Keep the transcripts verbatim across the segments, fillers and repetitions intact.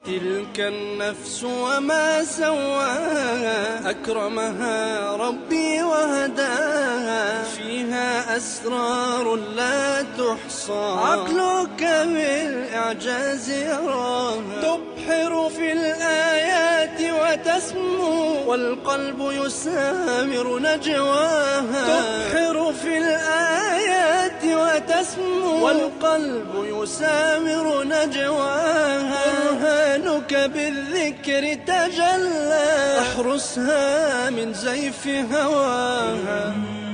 تلك النفس وما سواها أكرمها ربي وهداها، فيها أسرار لا تحصى عقلك بالإعجاز يراها، تبحر في الآيات وتسمو والقلب يسامر نجواها، تبحر في الآيات وتسمو والقلب يسامر نجواها، برهانك بالذكر تجلى، احرسها من زيف هواها.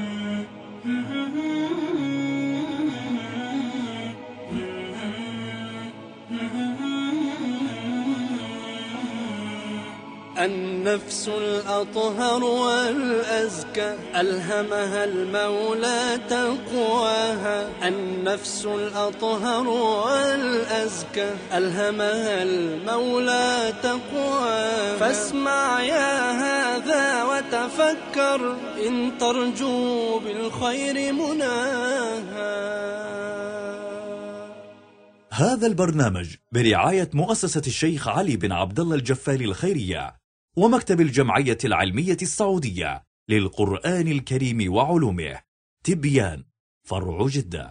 النفس الأطهر والأزكى ألهمها المولى تقواها، النفس الأطهر والأزكى ألهمها المولى تقواها، فاسمع يا هذا وتفكر إن ترجو بالخير مناها. هذا البرنامج برعاية مؤسسة الشيخ علي بن عبد الله الجفاري الخيرية ومكتب الجمعية العلمية السعودية للقرآن الكريم وعلومه، تبيان، فرع جدة.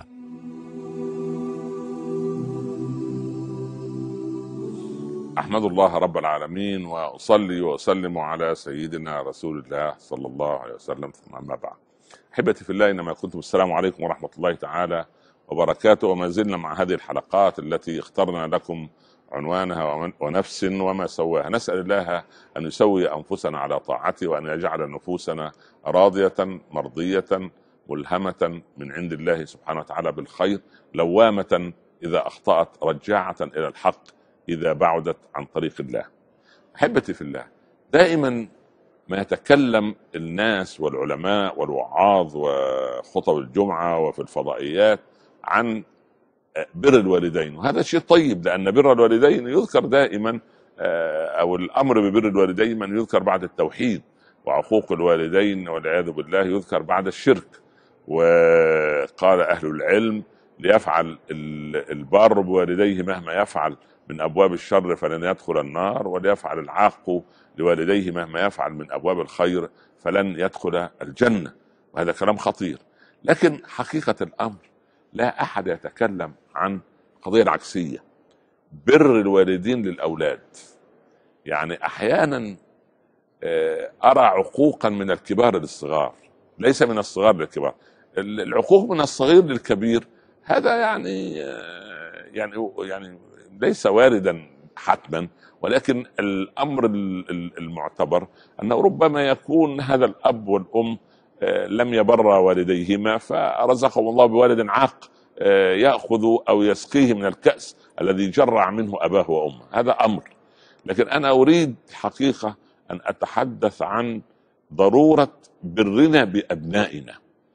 أحمد الله رب العالمين وأصلي وأسلم على سيدنا رسول الله صلى الله عليه وسلم، ثم أما بعد. أحبتي في الله، إنما كنتم السلام عليكم ورحمة الله تعالى وبركاته. وما زلنا مع هذه الحلقات التي اخترنا لكم عنوانها ونفس وما سواها. نسأل الله أن يسوي أنفسنا على طاعته، وأن يجعل نفوسنا راضية مرضية ملهمة من عند الله سبحانه وتعالى بالخير، لوامة إذا أخطأت، رجاعة إلى الحق إذا بعدت عن طريق الله. أحبتي في الله، دائما ما يتكلم الناس والعلماء والوعاظ وخطب الجمعة وفي الفضائيات عن بر الوالدين، وهذا شيء طيب، لأن بر الوالدين يذكر دائما، أو الأمر ببر الوالدين من يذكر بعد التوحيد، وعقوق الوالدين والعياذ بالله يذكر بعد الشرك. وقال أهل العلم: ليفعل البار بوالديه مهما يفعل من أبواب الشر فلن يدخل النار، وليفعل العاق لوالديه مهما يفعل من أبواب الخير فلن يدخل الجنة. وهذا كلام خطير، لكن حقيقة الأمر لا أحد يتكلم عن قضية العكسية، بر الوالدين للأولاد. يعني أحيانا أرى عقوقا من الكبار للصغار، ليس من الصغار للكبار. العقوق من الصغير للكبير هذا يعني يعني يعني ليس واردا حتما، ولكن الأمر المعتبر أنه ربما يكون هذا الأب والأم لم يبر والديهما، فرزقهم الله بوالد عاق يأخذ أو يسقيه من الكأس الذي جرع منه أباه وأمه. هذا أمر. لكن أنا أريد حقيقة أن أتحدث عن ضرورة برنا بأبنائنا.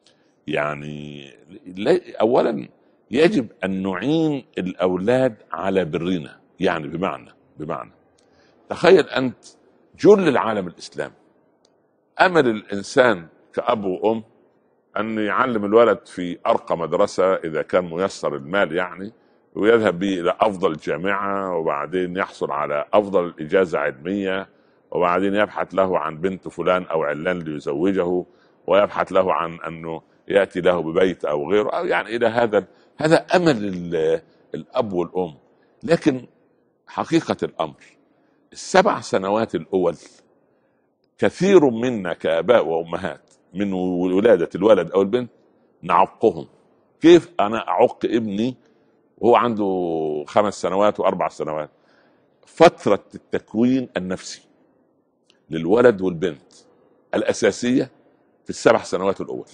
يعني أولا يجب أن نعين الأولاد على برنا. يعني بمعنى بمعنى تخيل أنت جل العالم الإسلامي أمل الإنسان كأب وأم أن يعلم الولد في أرقى مدرسة إذا كان ميسر المال، يعني ويذهب به إلى أفضل جامعة، وبعدين يحصل على أفضل إجازة علمية، وبعدين يبحث له عن بنت فلان أو علان ليزوجه، ويبحث له عن أنه يأتي له ببيت أو غيره، أو يعني إلى هذا هذا أمل الأب والأم. لكن حقيقة الأمر السبع سنوات الأول كثير منا كآباء وأمهات من ولادة الولد أو البنت نعقهم. كيف أنا أعق ابني وهو عنده خمس سنوات وأربع سنوات؟ فترة التكوين النفسي للولد والبنت الأساسية في السبع سنوات الأول.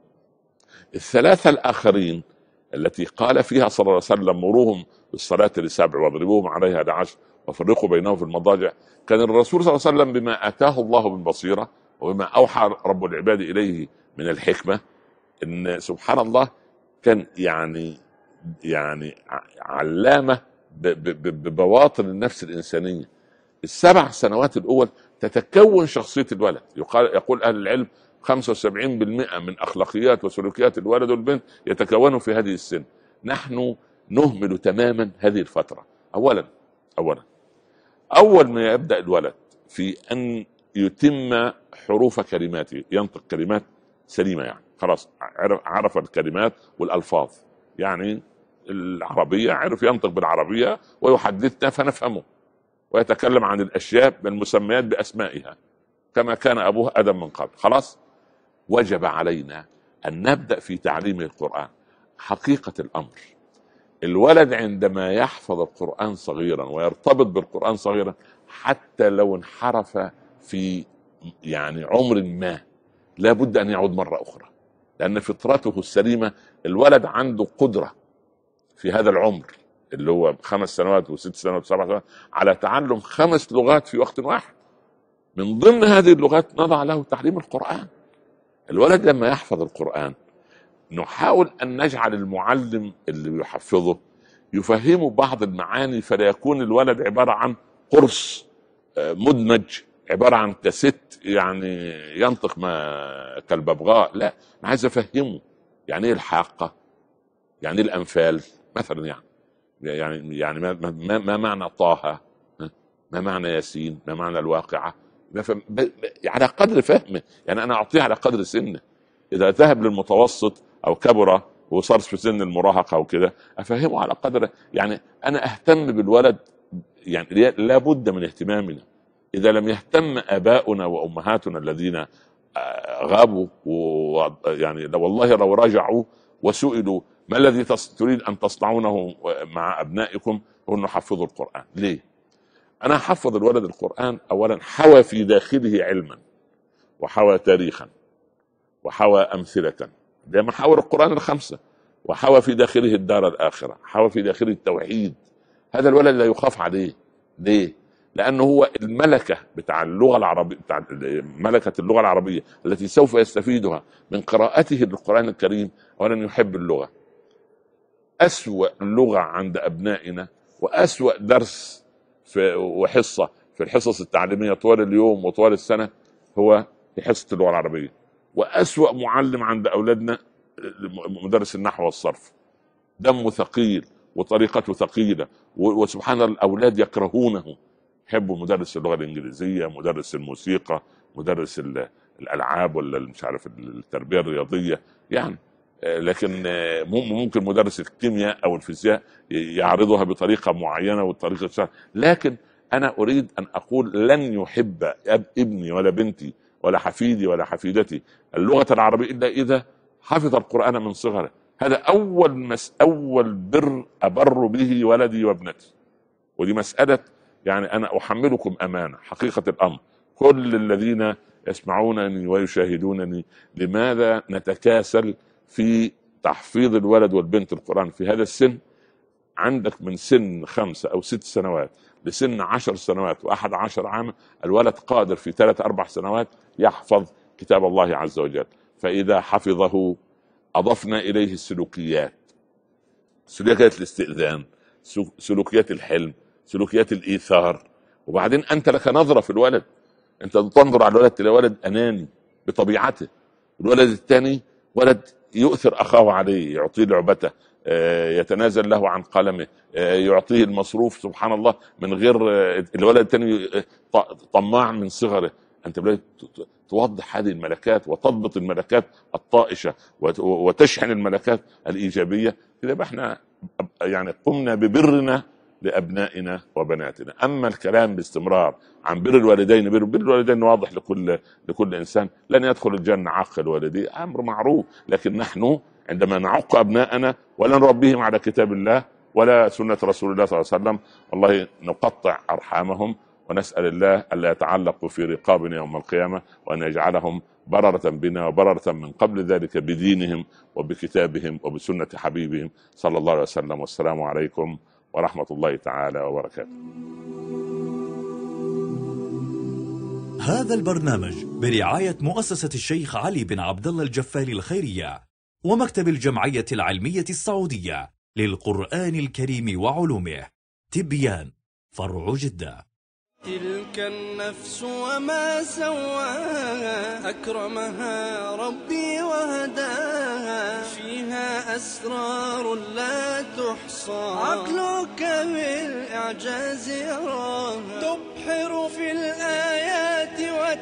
الثلاثة الآخرين التي قال فيها صلى الله عليه وسلم: مروهم بالصلاة لسبع واضربوهم عليها لعشر وفرقوا بينهم في المضاجع. كان الرسول صلى الله عليه وسلم بما آتاه الله من بصيرة وبما أوحى رب العباد إليه من الحكمة، إن سبحان الله كان يعني يعني علامة ببواطن النفس الإنسانية. السبع سنوات الأول تتكون شخصية الولد. يقال يقول أهل العلم خمسة وسبعين بالمئة من أخلاقيات وسلوكيات الولد والبنت يتكونوا في هذه السن. نحن نهمل تماما هذه الفترة. أولا أولا اول ما يبدا الولد في ان يتم حروف كلماته، ينطق كلمات سليمه، يعني خلاص عرف, عرف الكلمات والالفاظ، يعني العربيه عرف ينطق بالعربيه ويحدثنا فنفهمه، ويتكلم عن الاشياء بالمسميات باسمائها كما كان ابوه ادم من قبل. خلاص وجب علينا ان نبدا في تعليمه القران. حقيقه الامر الولد عندما يحفظ القرآن صغيرا ويرتبط بالقرآن صغيرا، حتى لو انحرف في يعني عمر ما لا بد أن يعود مرة أخرى، لأن فطرته السليمة الولد عنده قدرة في هذا العمر اللي هو خمس سنوات وست سنوات وسبع سنوات على تعلم خمس لغات في وقت واحد. من ضمن هذه اللغات نضع له تعليم القرآن. الولد لما يحفظ القرآن نحاول أن نجعل المعلم اللي بيحفظه يفهمه بعض المعاني، فلا يكون الولد عبارة عن قرص مدمج، عبارة عن كاسيت يعني ينطق ما كالببغاء. لا، أنا عايز أفهمه يعني إيه الحاقة، يعني إيه الأنفال مثلا، يعني يعني يعني ما, ما, ما معنى طه، ما معنى ياسين، ما معنى الواقعة، على قدر فهمه. يعني أنا أعطيه على قدر سنه. إذا ذهب للمتوسط أو كبر وصار في سن المراهقة أو كده أفهمه على قدر. يعني أنا أهتم بالولد، يعني لابد من اهتمامنا. إذا لم يهتم آباؤنا وأمهاتنا الذين غابوا، يعني والله لو رجعوا وسئلوا ما الذي تريد أن تصنعونه مع أبنائكم، هو نحفظ القرآن. ليه؟ أنا أحفظ الولد القرآن أولا حوى في داخله علما، وحوى تاريخا، وحوى أمثلة، ده محاور القرآن الخمسة، وحوى في داخله الدار الآخرة، حوى في داخله التوحيد. هذا الولد لا يخاف عليه. ليه؟ لأنه هو الملكة بتاع اللغة العربية، بتاع ملكة اللغة العربية التي سوف يستفيدها من قراءته للقرآن الكريم. أولا يحب اللغة. أسوأ لغة عند أبنائنا وأسوأ درس في وحصة في الحصص التعليمية طوال اليوم وطوال السنة هو حصة اللغة العربية. وأسوأ معلم عند أولادنا مدرس النحو والصرف، دمه ثقيل وطريقته ثقيلة، وسبحان الله الأولاد يكرهونه. يحبوا مدرس اللغة الإنجليزية، مدرس الموسيقى، مدرس الألعاب ولا مش عارف التربية الرياضية يعني. لكن ممكن مدرس الكيمياء أو الفيزياء يعرضها بطريقة معينة والطريقة سهلة. لكن أنا أريد أن أقول لن يحب ابني ولا بنتي ولا حفيدي ولا حفيدتي اللغة العربية إلا إذا حفظ القرآن من صغره. هذا أول مس أول بر أبر به ولدي وابنتي. ودي مسألة يعني أنا أحملكم أمانة. حقيقة الأمر كل الذين يسمعونني ويشاهدونني، لماذا نتكاسل في تحفيظ الولد والبنت القرآن في هذا السن؟ عندك من سن خمسة أو ست سنوات لسن عشر سنوات وأحد عشر عام الولد قادر في ثلاث أربع سنوات يحفظ كتاب الله عز وجل. فإذا حفظه أضفنا إليه السلوكيات، سلوكيات الاستئذان، سلوكيات الحلم، سلوكيات الإيثار. وبعدين أنت لك نظرة في الولد، أنت تنظر على الولد تلاقي ولد أناني بطبيعته. الولد الثاني ولد يؤثر أخاه عليه، يعطيه لعبته، يتنازل له عن قلمه، يعطيه المصروف سبحان الله من غير. الولد الثاني طماع من صغره. أنت بدأت توضح هذه الملكات وتضبط الملكات الطائشة وتشحن الملكات الإيجابية. كده احنا يعني قمنا ببرنا لأبنائنا وبناتنا. أما الكلام باستمرار عن بر الوالدين، بر, بر الوالدين واضح لكل لكل إنسان. لن يدخل الجنة عاقل والديه، أمر معروف. لكن نحن عندما نعق أبناءنا ولا نربيهم على كتاب الله ولا سنة رسول الله صلى الله عليه وسلم، والله نقطع أرحامهم. ونسأل الله ألا يتعلقوا في رقابنا يوم القيامة، وأن يجعلهم بررة بنا وبررة من قبل ذلك بدينهم وبكتابهم وبسنة حبيبهم صلى الله عليه وسلم. والسلام عليكم ورحمة الله تعالى وبركاته. هذا البرنامج برعاية مؤسسة الشيخ علي بن عبد الله الجفالي الخيرية ومكتب الجمعية العلمية السعودية للقرآن الكريم وعلومه، تبيان، فرع جدة. تلك النفس وما سواها، أكرمها ربي وهداها، فيها أسرار لا تحصى، عقلك بالإعجاز يراها.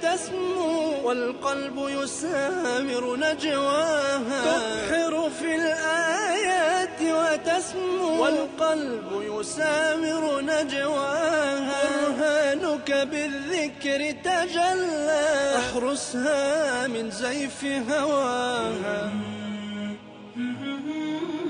وتسمو والقلب يسامر نجواها، تبحر في الآيات وتسمو والقلب يسامر نجواها، برهانك بالذكر تجلى، احرسها من زيف هواها.